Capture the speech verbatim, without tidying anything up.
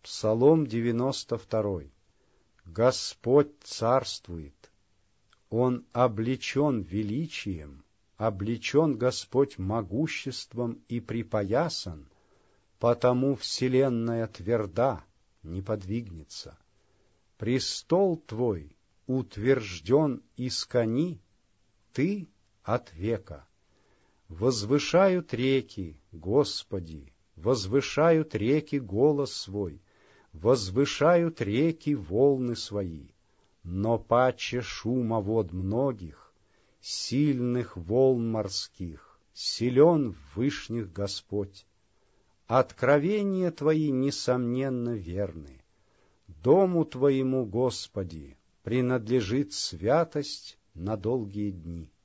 Псалом девяносто второй. Господь царствует. Он облечен величием, облечен Господь могуществом и припоясан, потому вселенная тверда, не подвигнется. Престол Твой утвержден искони, Ты от века. Возвышают реки, Господи, возвышают реки голос свой, возвышают реки волны свои, но паче шума вод многих, сильных волн морских, силен в вышних Господь. Откровения Твои, несомненно, верны. Дому Твоему, Господи, принадлежит святость на долгие дни.